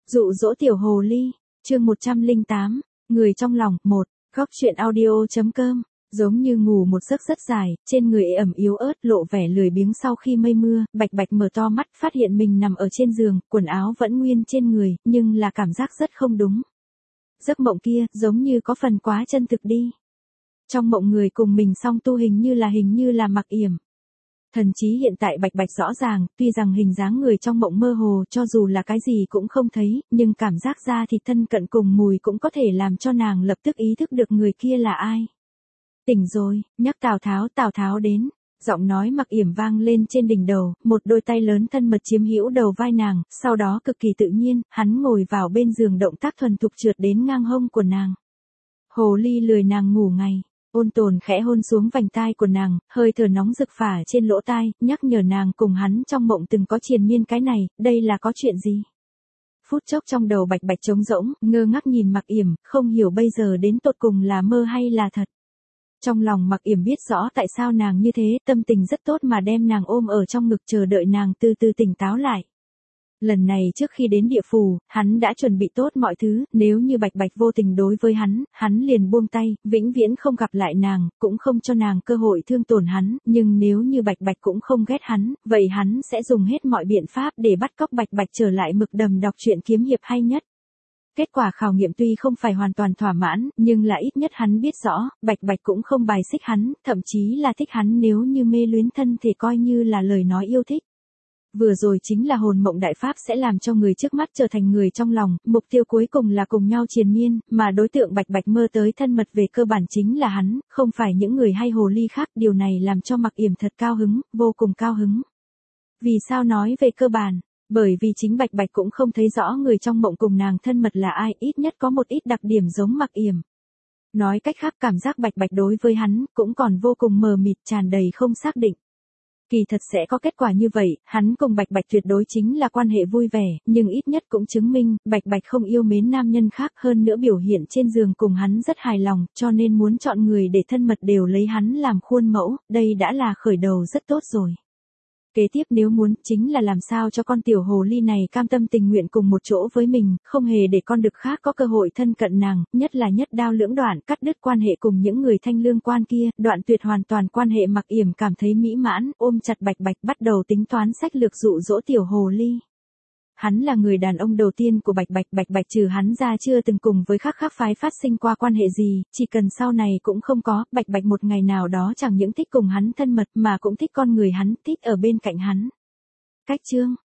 Dụ dỗ tiểu hồ ly, chương 108, người trong lòng, 1, góc truyện audio.com, giống như ngủ một giấc rất dài, trên người ẩm yếu ớt lộ vẻ lười biếng sau khi mây mưa, Bạch Bạch mở to mắt phát hiện mình nằm ở trên giường, quần áo vẫn nguyên trên người, nhưng là cảm giác rất không đúng. Giấc mộng kia, giống như có phần quá chân thực đi. Trong mộng người cùng mình song tu hình như là Mặc Yểm. Thần trí hiện tại Bạch Bạch rõ ràng, tuy rằng hình dáng người trong mộng mơ hồ cho dù là cái gì cũng không thấy, nhưng cảm giác ra thì thân cận cùng mùi cũng có thể làm cho nàng lập tức ý thức được người kia là ai. Tỉnh rồi, nhắc Tào Tháo đến. Giọng nói Mặc Yểm vang lên trên đỉnh đầu, một đôi tay lớn thân mật chiếm hữu đầu vai nàng, sau đó cực kỳ tự nhiên, hắn ngồi vào bên giường động tác thuần thục trượt đến ngang hông của nàng. Hồ ly lười nàng ngủ ngày. Ôn Tồn khẽ hôn xuống vành tai của nàng, hơi thở nóng rực phả trên lỗ tai, nhắc nhở nàng cùng hắn trong mộng từng có triền miên cái này, đây là có chuyện gì? Phút chốc trong đầu Bạch Bạch trống rỗng, ngơ ngác nhìn Mặc Yểm, không hiểu bây giờ đến tột cùng là mơ hay là thật. Trong lòng Mặc Yểm biết rõ tại sao nàng như thế, tâm tình rất tốt mà đem nàng ôm ở trong ngực chờ đợi nàng từ từ tỉnh táo lại. Lần này trước khi đến địa phủ, hắn đã chuẩn bị tốt mọi thứ, nếu như Bạch Bạch vô tình đối với hắn liền buông tay, vĩnh viễn không gặp lại nàng, cũng không cho nàng cơ hội thương tổn hắn, nhưng nếu như Bạch Bạch cũng không ghét hắn, vậy hắn sẽ dùng hết mọi biện pháp để bắt cóc Bạch Bạch trở lại mực đầm đọc truyện kiếm hiệp hay nhất. Kết quả khảo nghiệm tuy không phải hoàn toàn thỏa mãn, nhưng là ít nhất hắn biết rõ, Bạch Bạch cũng không bài xích hắn, thậm chí là thích hắn nếu như mê luyến thân thì coi như là lời nói yêu thích. Vừa rồi chính là hồn mộng đại pháp sẽ làm cho người trước mắt trở thành người trong lòng, mục tiêu cuối cùng là cùng nhau triền miên, mà đối tượng Bạch Bạch mơ tới thân mật về cơ bản chính là hắn, không phải những người hay hồ ly khác, điều này làm cho Mặc Yểm thật cao hứng, vô cùng cao hứng. Vì sao nói về cơ bản? Bởi vì chính Bạch Bạch cũng không thấy rõ người trong mộng cùng nàng thân mật là ai, ít nhất có một ít đặc điểm giống Mặc Yểm. Nói cách khác cảm giác Bạch Bạch đối với hắn, cũng còn vô cùng mờ mịt tràn đầy không xác định. Kỳ thật sẽ có kết quả như vậy, hắn cùng Bạch Bạch tuyệt đối chính là quan hệ vui vẻ, nhưng ít nhất cũng chứng minh, Bạch Bạch không yêu mến nam nhân khác hơn nữa biểu hiện trên giường cùng hắn rất hài lòng, cho nên muốn chọn người để thân mật đều lấy hắn làm khuôn mẫu, đây đã là khởi đầu rất tốt rồi. Kế tiếp nếu muốn, chính là làm sao cho con tiểu hồ ly này cam tâm tình nguyện cùng một chỗ với mình, không hề để con đực khác có cơ hội thân cận nàng, nhất là nhất đao lưỡng đoạn, cắt đứt quan hệ cùng những người thanh lương quan kia, đoạn tuyệt hoàn toàn quan hệ. Mặc Yểm cảm thấy mỹ mãn, ôm chặt Bạch Bạch bắt đầu tính toán sách lược dụ dỗ tiểu hồ ly. Hắn là người đàn ông đầu tiên của Bạch Bạch, Bạch Bạch trừ hắn ra chưa từng cùng với khác phái phát sinh qua quan hệ gì, chỉ cần sau này cũng không có, Bạch Bạch một ngày nào đó chẳng những thích cùng hắn thân mật mà cũng thích con người hắn, thích ở bên cạnh hắn. Cách chương,